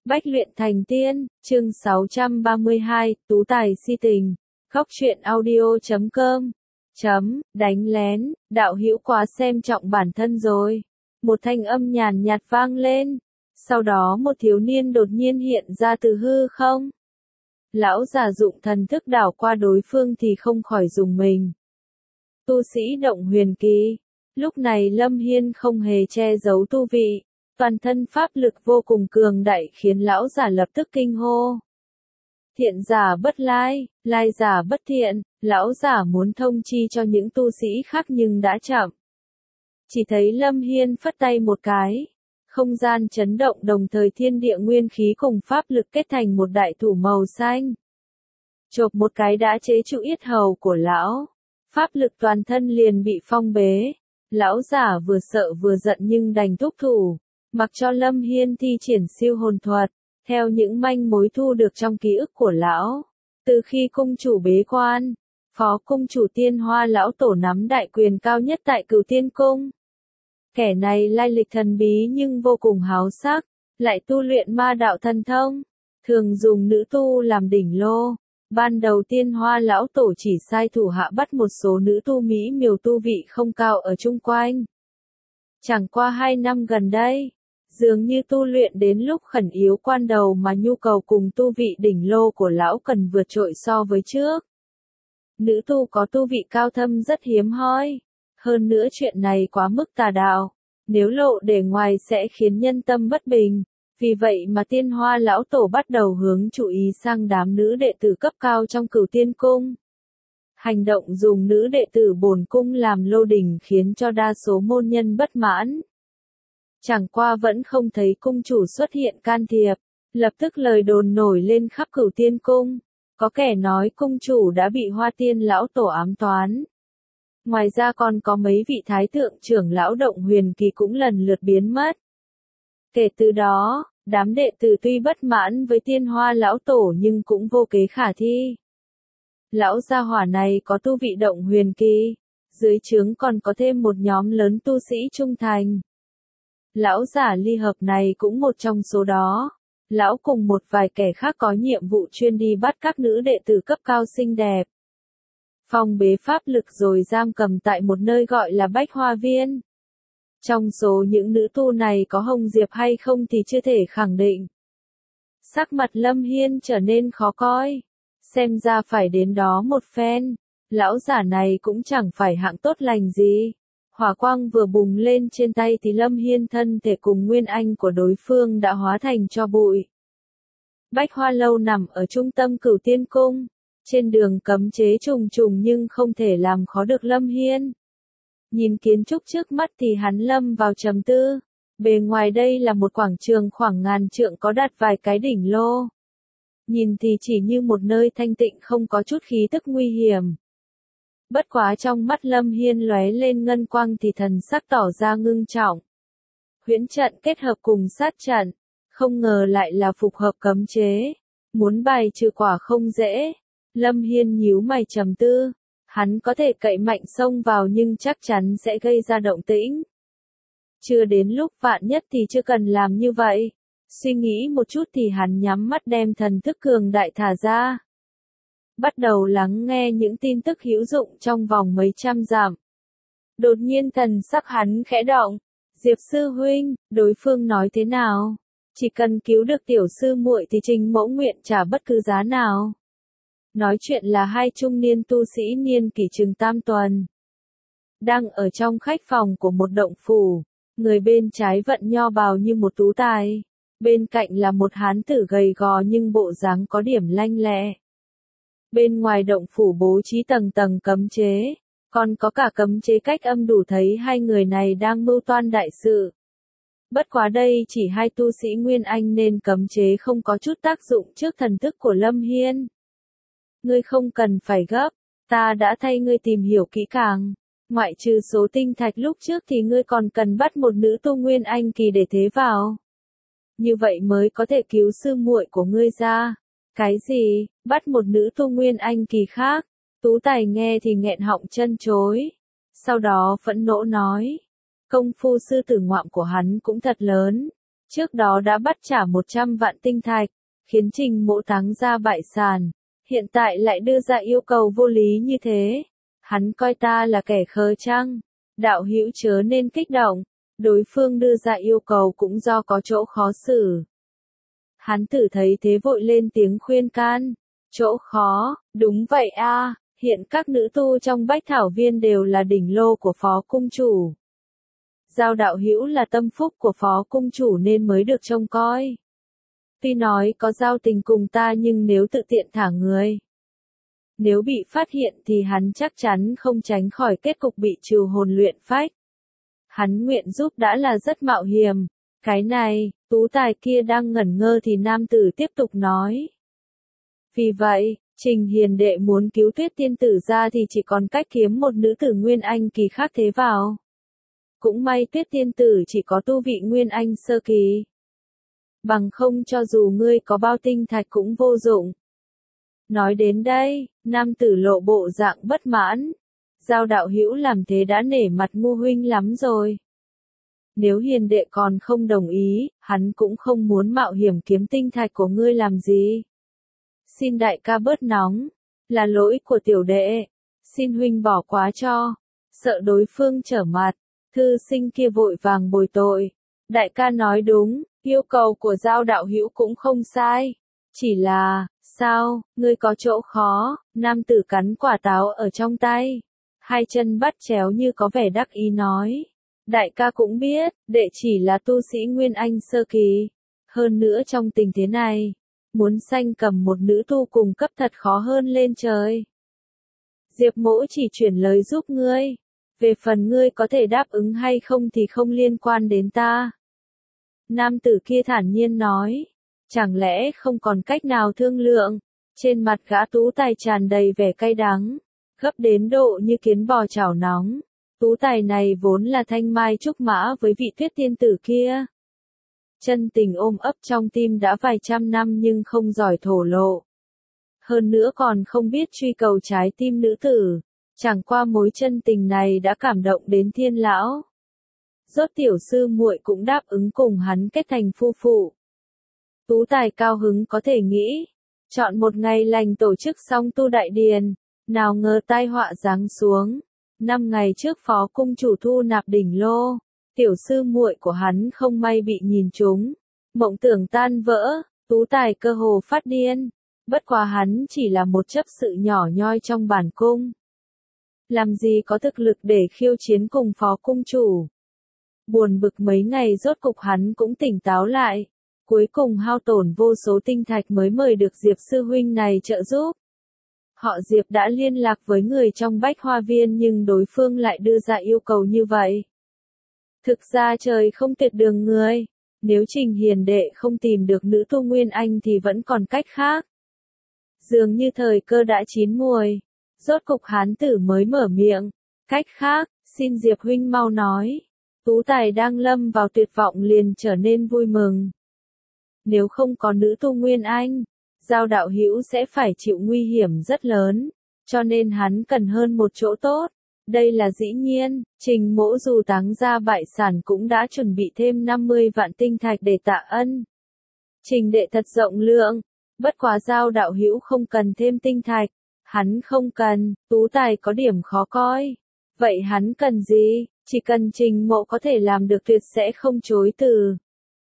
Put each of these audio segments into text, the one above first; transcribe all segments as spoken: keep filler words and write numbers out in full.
Bách luyện thành tiên, chương sáu trăm ba mươi hai, tú tài si tình. Góc truyện audio chấm com. Chấm, đánh lén, đạo hữu quá xem trọng bản thân rồi. Một thanh âm nhàn nhạt vang lên. Sau đó một thiếu niên đột nhiên hiện ra từ hư không. Lão giả dụng thần thức đảo qua đối phương thì không khỏi dùng mình. Tu sĩ động huyền kỳ. Lúc này Lâm Hiên không hề che giấu tu vị. Toàn thân pháp lực vô cùng cường đại khiến lão giả lập tức kinh hô. Thiện giả bất lai, lai giả bất thiện, lão giả muốn thông chi cho những tu sĩ khác nhưng đã chậm. Chỉ thấy Lâm Hiên phất tay một cái. Không gian chấn động đồng thời thiên địa nguyên khí cùng pháp lực kết thành một đại thủ màu xanh. Chộp một cái đã chế trụ yết hầu của lão. Pháp lực toàn thân liền bị phong bế. Lão giả vừa sợ vừa giận nhưng đành thúc thủ. Mặc cho Lâm Hiên thi triển siêu hồn thuật, theo những manh mối thu được trong ký ức của lão. Từ khi cung chủ bế quan, phó cung chủ Tiên Hoa lão tổ nắm đại quyền cao nhất tại Cửu Tiên Cung. Kẻ này lai lịch thần bí nhưng vô cùng háo sắc, lại tu luyện ma đạo thần thông, thường dùng nữ tu làm đỉnh lô. Ban đầu Tiên Hoa lão tổ chỉ sai thủ hạ bắt một số nữ tu mỹ miều tu vị không cao ở chung quanh. Chẳng qua hai năm gần đây, dường như tu luyện đến lúc khẩn yếu quan đầu mà nhu cầu cùng tu vị đỉnh lô của lão cần vượt trội so với trước. Nữ tu có tu vị cao thâm rất hiếm hoi. Hơn nữa chuyện này quá mức tà đạo. Nếu lộ để ngoài sẽ khiến nhân tâm bất bình. Vì vậy mà Tiên Hoa lão tổ bắt đầu hướng chú ý sang đám nữ đệ tử cấp cao trong Cửu Tiên Cung. Hành động dùng nữ đệ tử bổn cung làm lô đỉnh khiến cho đa số môn nhân bất mãn. Chẳng qua vẫn không thấy cung chủ xuất hiện can thiệp, lập tức lời đồn nổi lên khắp Cửu Tiên Cung. Có kẻ nói cung chủ đã bị Hoa Tiên lão tổ ám toán. Ngoài ra còn có mấy vị thái thượng trưởng lão động huyền kỳ cũng lần lượt biến mất. Kể từ đó, đám đệ tử tuy bất mãn với Tiên Hoa lão tổ nhưng cũng vô kế khả thi. Lão gia hỏa này có tu vị động huyền kỳ, dưới trướng còn có thêm một nhóm lớn tu sĩ trung thành. Lão giả ly hợp này cũng một trong số đó. Lão cùng một vài kẻ khác có nhiệm vụ chuyên đi bắt các nữ đệ tử cấp cao xinh đẹp. Phong bế pháp lực rồi giam cầm tại một nơi gọi là Bách Hoa Viên. Trong số những nữ tu này có Hồng Diệp hay không thì chưa thể khẳng định. Sắc mặt Lâm Hiên trở nên khó coi. Xem ra phải đến đó một phen. Lão giả này cũng chẳng phải hạng tốt lành gì. Hỏa quang vừa bùng lên trên tay thì Lâm Hiên thân thể cùng nguyên anh của đối phương đã hóa thành tro bụi. Bách Hoa Lâu nằm ở trung tâm Cửu Tiên Cung. Trên đường cấm chế trùng trùng nhưng không thể làm khó được Lâm Hiên. Nhìn kiến trúc trước mắt thì hắn lâm vào trầm tư. Bề ngoài đây là một quảng trường khoảng ngàn trượng có đặt vài cái đỉnh lô. Nhìn thì chỉ như một nơi thanh tịnh không có chút khí tức nguy hiểm. Bất quá trong mắt Lâm Hiên lóe lên ngân quang thì thần sắc tỏ ra ngưng trọng. Huyễn trận kết hợp cùng sát trận, không ngờ lại là phục hợp cấm chế. Muốn bài trừ quả không dễ. Lâm Hiên nhíu mày trầm tư. Hắn có thể cậy mạnh xông vào nhưng chắc chắn sẽ gây ra động tĩnh. Chưa đến lúc vạn nhất thì chưa cần làm như vậy. Suy nghĩ một chút thì hắn nhắm mắt đem thần thức cường đại thả ra. Bắt đầu lắng nghe những tin tức hữu dụng trong vòng mấy trăm dặm. Đột nhiên thần sắc hắn khẽ động. Diệp sư huynh, đối phương nói thế nào? Chỉ cần cứu được tiểu sư muội thì Trình mẫu nguyện trả bất cứ giá nào. Nói chuyện là hai trung niên tu sĩ niên kỷ chừng tam tuần. Đang ở trong khách phòng của một động phủ. Người bên trái vận nho bào như một tú tài. Bên cạnh là một hán tử gầy gò nhưng bộ dáng có điểm lanh lẹ. Bên ngoài động phủ bố trí tầng tầng cấm chế, còn có cả cấm chế cách âm đủ thấy hai người này đang mưu toan đại sự. Bất quá đây chỉ hai tu sĩ Nguyên Anh nên cấm chế không có chút tác dụng trước thần thức của Lâm Hiên. Ngươi không cần phải gấp, ta đã thay ngươi tìm hiểu kỹ càng. Ngoại trừ số tinh thạch lúc trước thì ngươi còn cần bắt một nữ tu Nguyên Anh kỳ để thế vào. Như vậy mới có thể cứu sư muội của ngươi ra. Cái gì, bắt một nữ tu Nguyên Anh kỳ khác? Tú Tài nghe thì nghẹn họng chân chối. Sau đó phẫn nộ nói. Công phu sư tử ngoạm của hắn cũng thật lớn. Trước đó đã bắt trả một trăm vạn tinh thạch, khiến Trình Mỗ táng ra bại sản. Hiện tại lại đưa ra yêu cầu vô lý như thế. Hắn coi ta là kẻ khờ chăng? Đạo hữu chớ nên kích động. Đối phương đưa ra yêu cầu cũng do có chỗ khó xử. Hắn tự thấy thế vội lên tiếng khuyên can. Chỗ khó, đúng vậy a, hiện các nữ tu trong Bách Thảo Viên đều là đỉnh lô của Phó Cung Chủ. Giao đạo hữu là tâm phúc của Phó Cung Chủ nên mới được trông coi. Tuy nói có giao tình cùng ta nhưng nếu tự tiện thả người, nếu bị phát hiện thì hắn chắc chắn không tránh khỏi kết cục bị trừ hồn luyện phách. Hắn nguyện giúp đã là rất mạo hiểm. Cái này, tú tài kia đang ngẩn ngơ thì nam tử tiếp tục nói. Vì vậy, Trình Hiền đệ muốn cứu Tuyết tiên tử ra thì chỉ còn cách kiếm một nữ tử Nguyên Anh kỳ khác thế vào. Cũng may Tuyết tiên tử chỉ có tu vị Nguyên Anh sơ kỳ. Bằng không cho dù ngươi có bao tinh thạch cũng vô dụng. Nói đến đây, nam tử lộ bộ dạng bất mãn. Giao đạo hữu làm thế đã nể mặt Ngu huynh lắm rồi. Nếu hiền đệ còn không đồng ý, hắn cũng không muốn mạo hiểm kiếm tinh thạch của ngươi làm gì. Xin đại ca bớt nóng, là lỗi của tiểu đệ, xin huynh bỏ quá cho. Sợ đối phương trở mặt, thư sinh kia vội vàng bồi tội. Đại ca nói đúng, yêu cầu của Giao đạo hữu cũng không sai. Chỉ là, sao, ngươi có chỗ khó, nam tử cắn quả táo ở trong tay. Hai chân bắt chéo như có vẻ đắc ý nói. Đại ca cũng biết, đệ chỉ là tu sĩ Nguyên Anh sơ kỳ. Hơn nữa trong tình thế này, muốn sanh cầm một nữ tu cùng cấp thật khó hơn lên trời. Diệp Mỗ chỉ chuyển lời giúp ngươi. Về phần ngươi có thể đáp ứng hay không thì không liên quan đến ta. Nam tử kia thản nhiên nói. Chẳng lẽ không còn cách nào thương lượng? Trên mặt gã tú tài tràn đầy vẻ cay đắng. Gấp đến độ như kiến bò chảo nóng. Tú tài này vốn là thanh mai trúc mã với vị Tuyết tiên tử kia. Chân tình ôm ấp trong tim đã vài trăm năm nhưng không giỏi thổ lộ. Hơn nữa còn không biết truy cầu trái tim nữ tử. Chẳng qua mối chân tình này đã cảm động đến thiên lão. Rốt tiểu sư muội cũng đáp ứng cùng hắn kết thành phu phụ. Tú tài cao hứng có thể nghĩ. Chọn một ngày lành tổ chức xong tu đại điền. Nào ngờ tai họa giáng xuống. Năm ngày trước Phó Cung Chủ thu nạp đỉnh lô. Tiểu sư muội của hắn không may bị nhìn trúng. Mộng tưởng tan vỡ. Tú tài cơ hồ phát điên. Bất quá hắn chỉ là một chấp sự nhỏ nhoi trong bản cung. Làm gì có thực lực để khiêu chiến cùng Phó Cung Chủ. Buồn bực mấy ngày rốt cục hắn cũng tỉnh táo lại. Cuối cùng hao tổn vô số tinh thạch mới mời được Diệp sư huynh này trợ giúp. Họ Diệp đã liên lạc với người trong Bách Hoa Viên nhưng đối phương lại đưa ra yêu cầu như vậy. Thực ra trời không tuyệt đường người. Nếu Trình Hiền đệ không tìm được nữ tu Nguyên Anh thì vẫn còn cách khác. Dường như thời cơ đã chín muồi. Rốt cục hán tử mới mở miệng. Cách khác, xin Diệp huynh mau nói. Tú tài đang lâm vào tuyệt vọng liền trở nên vui mừng. Nếu không có nữ tu Nguyên Anh, Giao đạo hữu sẽ phải chịu nguy hiểm rất lớn, cho nên hắn cần hơn một chỗ tốt. Đây là dĩ nhiên, Trình Mỗ dù táng ra bại sản cũng đã chuẩn bị thêm năm mươi vạn tinh thạch để tạ ân. Trình đệ thật rộng lượng, bất quá Giao đạo hữu không cần thêm tinh thạch, hắn không cần, tú tài có điểm khó coi. Vậy hắn cần gì? Chỉ cần Trình Mộ có thể làm được tuyệt sẽ không chối từ.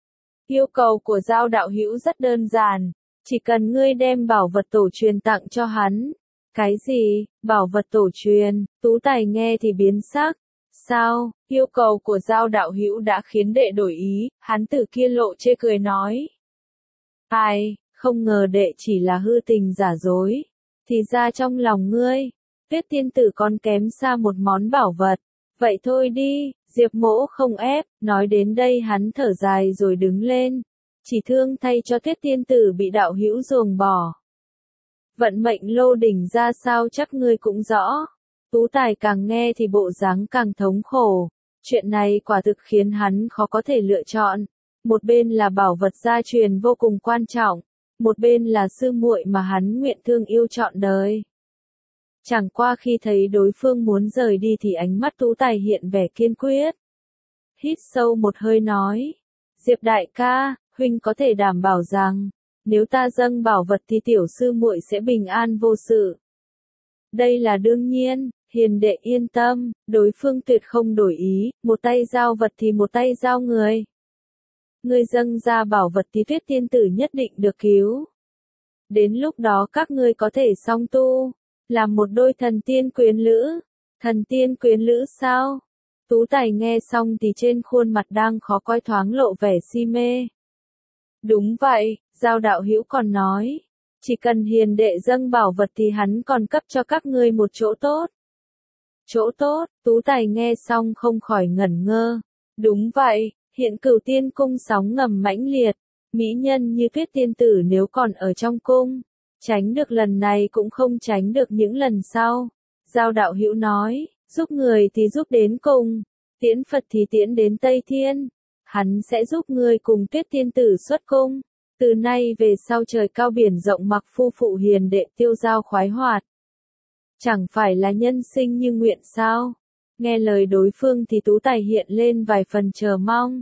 Yêu cầu của Giao đạo hữu rất đơn giản, chỉ cần ngươi đem bảo vật tổ truyền tặng cho hắn. Cái gì? Bảo vật tổ truyền? Tú tài nghe thì biến sắc. Sao? Yêu cầu của Giao đạo hữu đã khiến đệ đổi ý, hắn tử kia lộ chê cười nói. Ai, không ngờ đệ chỉ là hư tình giả dối. Thì ra trong lòng ngươi, Tuyết tiên tử còn kém xa một món bảo vật. Vậy thôi đi, Diệp Mỗ không ép, nói đến đây hắn thở dài rồi đứng lên. Chỉ thương thay cho Tuyết tiên tử bị đạo hữu ruồng bỏ. Vận mệnh lô đỉnh ra sao chắc ngươi cũng rõ. Tú tài càng nghe thì bộ dáng càng thống khổ. Chuyện này quả thực khiến hắn khó có thể lựa chọn. Một bên là bảo vật gia truyền vô cùng quan trọng. Một bên là sư muội mà hắn nguyện thương yêu trọn đời. Chẳng qua khi thấy đối phương muốn rời đi thì ánh mắt tú tài hiện vẻ kiên quyết. Hít sâu một hơi nói. Diệp đại ca, huynh có thể đảm bảo rằng, nếu ta dâng bảo vật thì tiểu sư muội sẽ bình an vô sự. Đây là đương nhiên, hiền đệ yên tâm, đối phương tuyệt không đổi ý, một tay giao vật thì một tay giao người. Ngươi dâng ra bảo vật thì Tuyết tiên tử nhất định được cứu. Đến lúc đó các ngươi có thể song tu, làm một đôi thần tiên quyến lữ. Thần tiên quyến lữ sao? Tú Tài nghe xong thì trên khuôn mặt đang khó coi thoáng lộ vẻ si mê. Đúng vậy, Giao đạo hữu còn nói, chỉ cần hiền đệ dâng bảo vật thì hắn còn cấp cho các ngươi một chỗ tốt. Chỗ tốt, Tú Tài nghe xong không khỏi ngẩn ngơ. Đúng vậy, hiện Cửu Tiên cung sóng ngầm mãnh liệt, mỹ nhân như Tuyết tiên tử nếu còn ở trong cung, tránh được lần này cũng không tránh được những lần sau. Giao đạo hữu nói, giúp người thì giúp đến cùng, tiễn Phật thì tiễn đến Tây Thiên, hắn sẽ giúp người cùng Tuyết tiên tử xuất cung. Từ nay về sau trời cao biển rộng mặc phu phụ hiền đệ tiêu giao khoái hoạt. Chẳng phải là nhân sinh như nguyện sao? Nghe lời đối phương thì Tú Tài hiện lên vài phần chờ mong.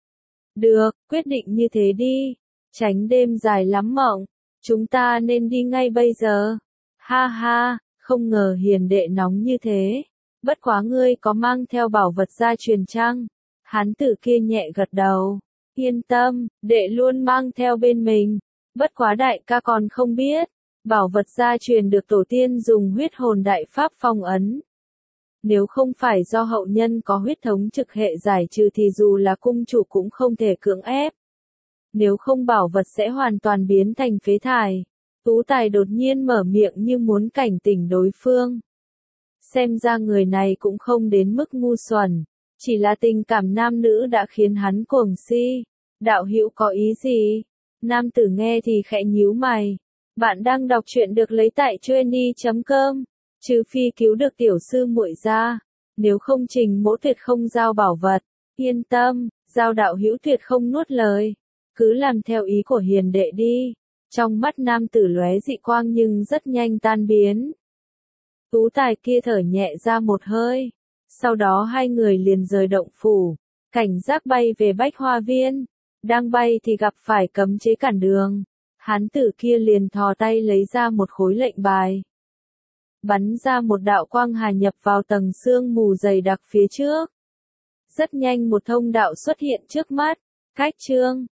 Được, quyết định như thế đi. Tránh đêm dài lắm mộng. Chúng ta nên đi ngay bây giờ. Ha ha, không ngờ hiền đệ nóng như thế. Bất quá ngươi có mang theo bảo vật gia truyền chăng? Hán tử kia nhẹ gật đầu. Yên tâm, đệ luôn mang theo bên mình. Bất quá đại ca còn không biết. Bảo vật gia truyền được tổ tiên dùng huyết hồn đại pháp phong ấn. Nếu không phải do hậu nhân có huyết thống trực hệ giải trừ thì dù là cung chủ cũng không thể cưỡng ép. Nếu không bảo vật sẽ hoàn toàn biến thành phế thải. Tú Tài đột nhiên mở miệng như muốn cảnh tỉnh đối phương. Xem ra người này cũng không đến mức ngu xuẩn. Chỉ là tình cảm nam nữ đã khiến hắn cuồng si. Đạo hữu có ý gì? Nam tử nghe thì khẽ nhíu mày. Bạn đang đọc truyện được lấy tại trueni chấm com. Trừ phi cứu được tiểu sư muội ra. Nếu không Trình Mỗ tuyệt không giao bảo vật. Yên tâm, Giao đạo hữu tuyệt không nuốt lời. Cứ làm theo ý của hiền đệ đi. Trong mắt nam tử lóe dị quang nhưng rất nhanh tan biến. Tú Tài kia thở nhẹ ra một hơi. Sau đó hai người liền rời động phủ. Cảnh giác bay về Bách Hoa Viên. Đang bay thì gặp phải cấm chế cản đường. Hán tử kia liền thò tay lấy ra một khối lệnh bài. Bắn ra một đạo quang hà nhập vào tầng sương mù dày đặc phía trước. Rất nhanh một thông đạo xuất hiện trước mắt. Cách chương